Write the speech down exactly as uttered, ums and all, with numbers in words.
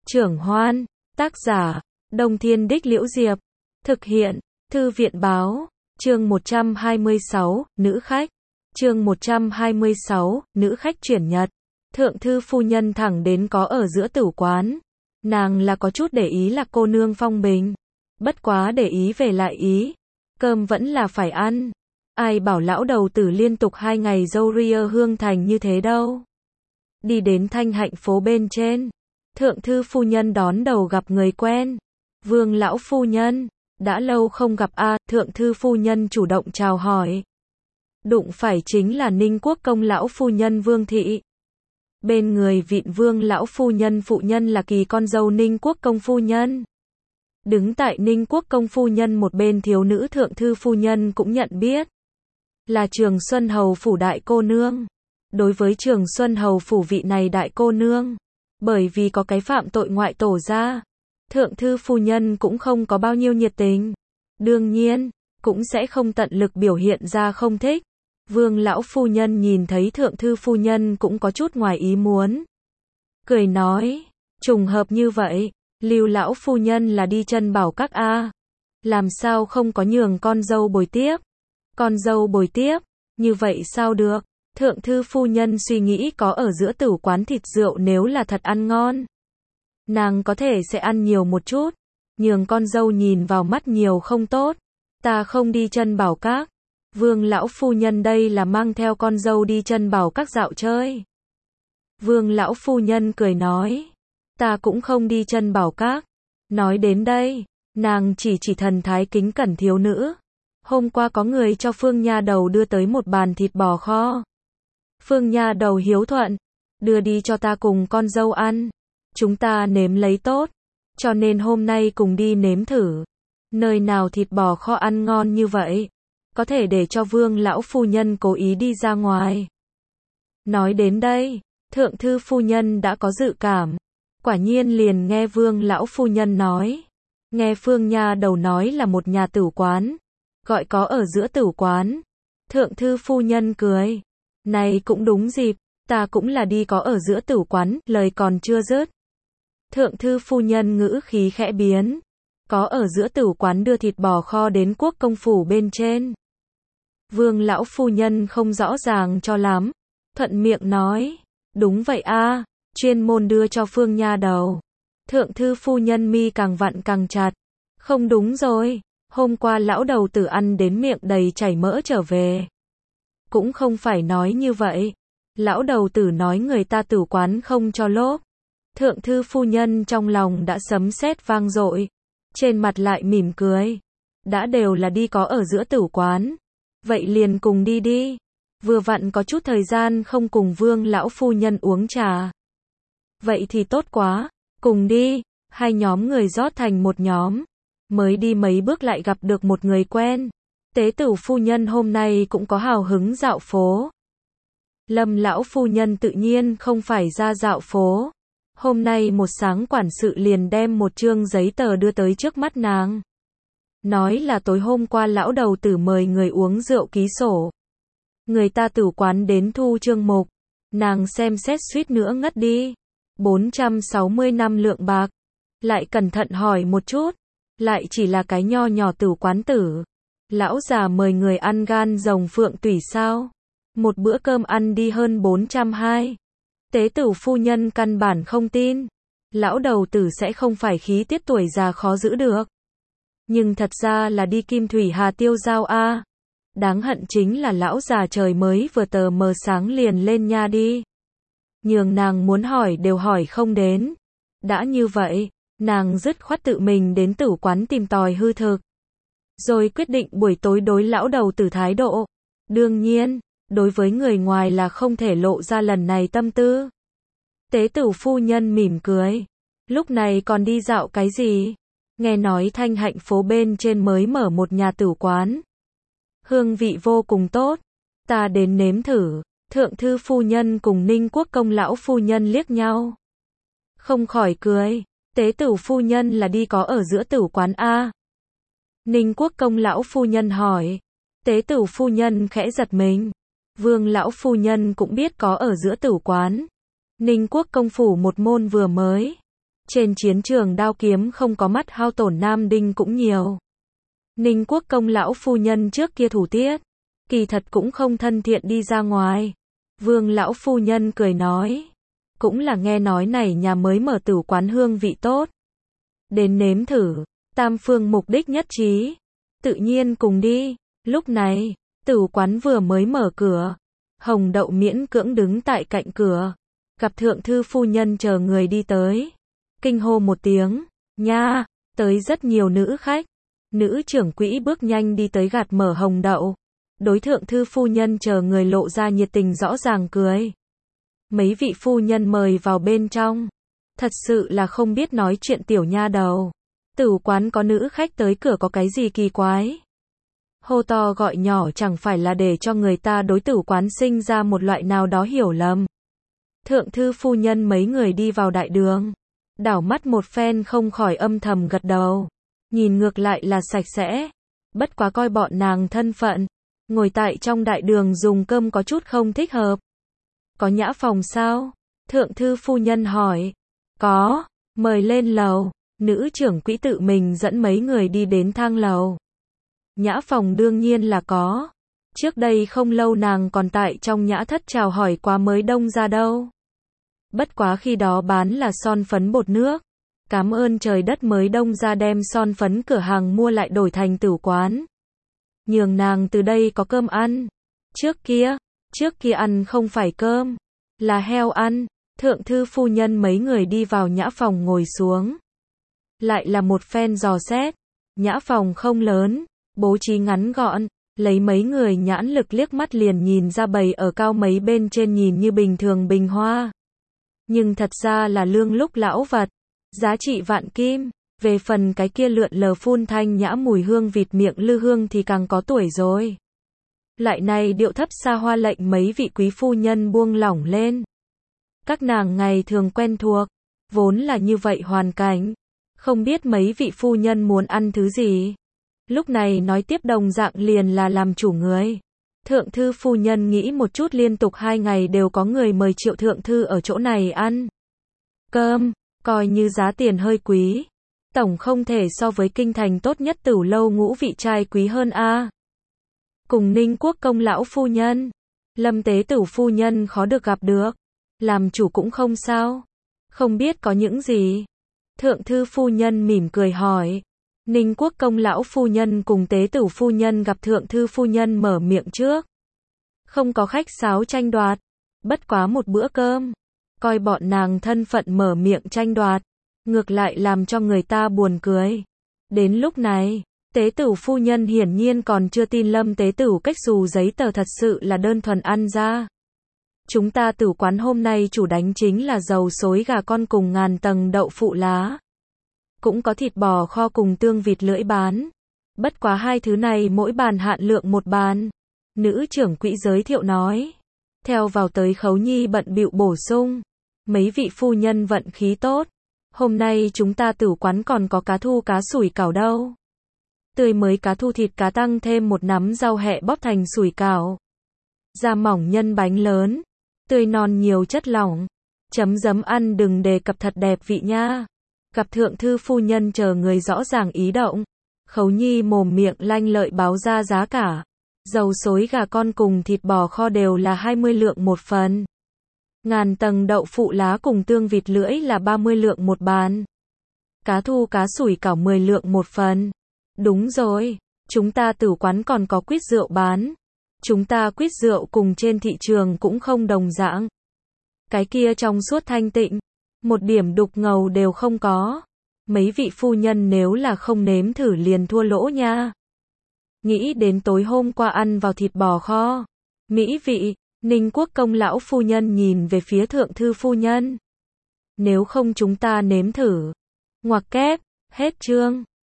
Trưởng Hoan, tác giả, Đông Thiên Đích Liễu Diệp, thực hiện, Thư viện Báo, chương một trăm hai mươi sáu, Nữ khách, chương một trăm hai mươi sáu, Nữ khách chuyển Nhật. Thượng thư phu nhân thẳng đến có ở giữa tử quán. Nàng là có chút để ý là cô nương Phong Bình. Bất quá để ý về lại ý. Cơm vẫn là phải ăn. Ai bảo lão đầu tử liên tục hai ngày dâu ria hương thành như thế đâu. Đi đến Thanh Hạnh phố bên trên. Thượng thư phu nhân đón đầu gặp người quen. Vương lão phu nhân. Đã lâu không gặp a, à, thượng thư phu nhân chủ động chào hỏi. Đụng phải chính là Ninh Quốc công lão phu nhân Vương Thị. Bên người vịn Vương lão phu nhân phụ nhân là Kỳ con dâu Ninh Quốc công phu nhân. Đứng tại Ninh Quốc công phu nhân một bên thiếu nữ thượng thư phu nhân cũng nhận biết. Là Trường Xuân Hầu phủ đại cô nương. Đối với Trường Xuân Hầu phủ vị này đại cô nương, bởi vì có cái phạm tội ngoại tổ ra, thượng thư phu nhân cũng không có bao nhiêu nhiệt tình. Đương nhiên, cũng sẽ không tận lực biểu hiện ra không thích. Vương lão phu nhân nhìn thấy thượng thư phu nhân cũng có chút ngoài ý muốn. Cười nói, trùng hợp như vậy, Lưu lão phu nhân là đi chân bảo các a, làm sao không có nhường con dâu bồi tiếp? Con dâu bồi tiếp, như vậy sao được? Thượng thư phu nhân suy nghĩ có ở giữa tử quán thịt rượu nếu là thật ăn ngon, nàng có thể sẽ ăn nhiều một chút, nhường con dâu nhìn vào mắt nhiều không tốt. Ta không đi chân bảo các. Vương lão phu nhân đây là mang theo con dâu đi chân bảo các dạo chơi. Vương lão phu nhân cười nói, ta cũng không đi chân bảo các. Nói đến đây, nàng chỉ chỉ thần thái kính cẩn thiếu nữ. Hôm qua có người cho Phương nha đầu đưa tới một bàn thịt bò kho. Phương nha đầu hiếu thuận, đưa đi cho ta cùng con dâu ăn. Chúng ta nếm lấy tốt, cho nên hôm nay cùng đi nếm thử. Nơi nào thịt bò kho ăn ngon như vậy, có thể để cho Vương lão phu nhân cố ý đi ra ngoài. Nói đến đây, thượng thư phu nhân đã có dự cảm. Quả nhiên liền nghe Vương lão phu nhân nói. Nghe Phương nha đầu nói là một nhà tử quán, gọi có ở giữa tử quán. Thượng thư phu nhân cười. Này cũng đúng dịp, ta cũng là đi có ở giữa tử quán, lời còn chưa dứt. Thượng thư phu nhân ngữ khí khẽ biến. Có ở giữa tử quán đưa thịt bò kho đến quốc công phủ bên trên. Vương lão phu nhân không rõ ràng cho lắm. Thuận miệng nói. Đúng vậy a, chuyên môn đưa cho Phương nha đầu. Thượng thư phu nhân mi càng vặn càng chặt. Không đúng rồi, hôm qua lão đầu tử ăn đến miệng đầy chảy mỡ trở về. Cũng không phải nói như vậy. Lão đầu tử nói người ta tử quán không cho lốp. Thượng thư phu nhân trong lòng đã sấm sét vang dội. Trên mặt lại mỉm cười. Đã đều là đi có ở giữa tử quán. Vậy liền cùng đi đi. Vừa vặn có chút thời gian không cùng Vương lão phu nhân uống trà. Vậy thì tốt quá. Cùng đi. Hai nhóm người rót thành một nhóm. Mới đi mấy bước lại gặp được một người quen. Tế tử phu nhân hôm nay cũng có hào hứng dạo phố. Lâm lão phu nhân tự nhiên không phải ra dạo phố. Hôm nay một sáng quản sự liền đem một chương giấy tờ đưa tới trước mắt nàng. Nói là tối hôm qua lão đầu tử mời người uống rượu ký sổ. Người ta tử quán đến thu chương mục. Nàng xem xét suýt nữa ngất đi. bốn trăm sáu mươi năm lượng bạc. Lại cẩn thận hỏi một chút. Lại chỉ là cái nho nhỏ tử quán tử. Lão già mời người ăn gan rồng phượng tủy sao? Một bữa cơm ăn đi hơn bốn trăm hai. Tế tử phu nhân căn bản không tin. Lão đầu tử sẽ không phải khí tiết tuổi già khó giữ được. Nhưng thật ra là đi Kim Thủy Hà tiêu giao a. Đáng hận chính là lão già trời mới vừa tờ mờ sáng liền lên nha đi. Nhường nàng muốn hỏi đều hỏi không đến. Đã như vậy, nàng dứt khoát tự mình đến tử quán tìm tòi hư thực. Rồi quyết định buổi tối đối lão đầu tử thái độ. Đương nhiên, đối với người ngoài là không thể lộ ra lần này tâm tư. Tế tử phu nhân mỉm cười. Lúc này còn đi dạo cái gì? Nghe nói Thanh Hạnh phố bên trên mới mở một nhà tử quán. Hương vị vô cùng tốt. Ta đến nếm thử. Thượng thư phu nhân cùng Ninh Quốc công lão phu nhân liếc nhau. Không khỏi cười. Tế tử phu nhân là đi có ở giữa tử quán a. Ninh Quốc công lão phu nhân hỏi. Tế tử phu nhân khẽ giật mình. Vương lão phu nhân cũng biết có ở giữa tử quán. Ninh Quốc công phủ một môn vừa mới Trên chiến trường đao kiếm không có mắt hao tổn nam đinh cũng nhiều. Ninh Quốc công lão phu nhân trước kia thủ tiết, kỳ thật cũng không thân thiện đi ra ngoài. Vương lão phu nhân cười nói, cũng là nghe nói này nhà mới mở tửu quán hương vị tốt. Đến nếm thử, tam phương mục đích nhất trí. Tự nhiên cùng đi, lúc này, tửu quán vừa mới mở cửa. Hồng Đậu miễn cưỡng đứng tại cạnh cửa, gặp thượng thư phu nhân chờ người đi tới. Kinh hô một tiếng, nha, tới rất nhiều nữ khách. Nữ trưởng quỹ bước nhanh đi tới gạt mở Hồng Đậu. Đối thượng thư phu nhân chờ người lộ ra nhiệt tình rõ ràng cười. Mấy vị phu nhân mời vào bên trong. Thật sự là không biết nói chuyện tiểu nha đầu. Tửu quán có nữ khách tới cửa có cái gì kỳ quái. Hô to gọi nhỏ chẳng phải là để cho người ta đối tửu quán sinh ra một loại nào đó hiểu lầm. Thượng thư phu nhân mấy người đi vào đại đường. Đảo mắt một phen không khỏi âm thầm gật đầu. Nhìn ngược lại là sạch sẽ. Bất quá coi bọn nàng thân phận. Ngồi tại trong đại đường dùng cơm có chút không thích hợp. Có nhã phòng sao? Thượng thư phu nhân hỏi. Có, mời lên lầu. Nữ trưởng quỹ tự mình dẫn mấy người đi đến thang lầu. Nhã phòng đương nhiên là có. Trước đây không lâu nàng còn tại trong nhã thất chào hỏi qua mới đông ra đâu. Bất quá khi đó bán là son phấn bột nước. Cảm ơn trời đất mới đông ra đem son phấn cửa hàng mua lại đổi thành tửu quán. Nhường nàng từ đây có cơm ăn. Trước kia, trước kia ăn không phải cơm, là heo ăn. Thượng thư phu nhân mấy người đi vào nhã phòng ngồi xuống. Lại là một phen dò xét. Nhã phòng không lớn, bố trí ngắn gọn, lấy mấy người nhãn lực liếc mắt liền nhìn ra bày ở cao mấy bên trên nhìn như bình thường bình hoa. Nhưng thật ra là lương lúc lão vật, giá trị vạn kim. Về phần cái kia lượn lờ phun thanh nhã mùi hương vịt miệng lư hương thì càng có tuổi rồi. Lại này điệu thấp xa hoa lệnh mấy vị quý phu nhân buông lỏng lên. Các nàng ngày thường quen thuộc, vốn là như vậy hoàn cảnh. Không biết mấy vị phu nhân muốn ăn thứ gì. Lúc này nói tiếp đồng dạng liền là làm chủ người. Thượng thư phu nhân nghĩ một chút liên tục hai ngày đều có người mời Triệu thượng thư ở chỗ này ăn cơm, coi như giá tiền hơi quý. Tổng không thể so với kinh thành tốt nhất tửu lâu ngũ vị trai quý hơn a. Cùng Ninh Quốc công lão phu nhân, Lâm tế tửu phu nhân khó được gặp được. Làm chủ cũng không sao. Không biết có những gì. Thượng thư phu nhân mỉm cười hỏi. Ninh Quốc công lão phu nhân cùng tế tửu phu nhân gặp thượng thư phu nhân mở miệng trước. Không có khách sáo tranh đoạt. Bất quá một bữa cơm. Coi bọn nàng thân phận mở miệng tranh đoạt. Ngược lại làm cho người ta buồn cười. Đến lúc này, tế tửu phu nhân hiển nhiên còn chưa tin Lâm tế tửu cách dù giấy tờ thật sự là đơn thuần ăn ra. Chúng ta tửu quán hôm nay chủ đánh chính là dầu xối gà con cùng ngàn tầng đậu phụ lá. Cũng có thịt bò kho cùng tương vịt lưỡi bán. Bất quá hai thứ này mỗi bàn hạn lượng một bàn. Nữ trưởng quỹ giới thiệu nói. Theo vào tới Khấu Nhi bận bịu bổ sung. Mấy vị phu nhân vận khí tốt. Hôm nay chúng ta tửu quán còn có cá thu cá sủi cảo đâu. Tươi mới cá thu thịt cá tăng thêm một nắm rau hẹ bóp thành sủi cảo. Da mỏng nhân bánh lớn. Tươi non nhiều chất lỏng. Chấm giấm ăn đừng đề cập thật đẹp vị nha. Gặp thượng thư phu nhân chờ người rõ ràng ý động. Khấu Nhi mồm miệng lanh lợi báo ra giá cả. Dầu xối gà con cùng thịt bò kho đều là hai mươi lượng một phần. Ngàn tầng đậu phụ lá cùng tương vịt lưỡi là ba mươi lượng một bàn. Cá thu cá sủi cảo mười lượng một phần. Đúng rồi, chúng ta tửu quán còn có quýt rượu bán. Chúng ta quýt rượu cùng trên thị trường cũng không đồng dạng. Cái kia trong suốt thanh tịnh, một điểm đục ngầu đều không có. Mấy vị phu nhân nếu là không nếm thử liền thua lỗ nha. Nghĩ đến tối hôm qua ăn vào thịt bò kho. Mỹ vị, Ninh Quốc công lão phu nhân nhìn về phía thượng thư phu nhân. Nếu không chúng ta nếm thử. Ngoặc kép, hết chương.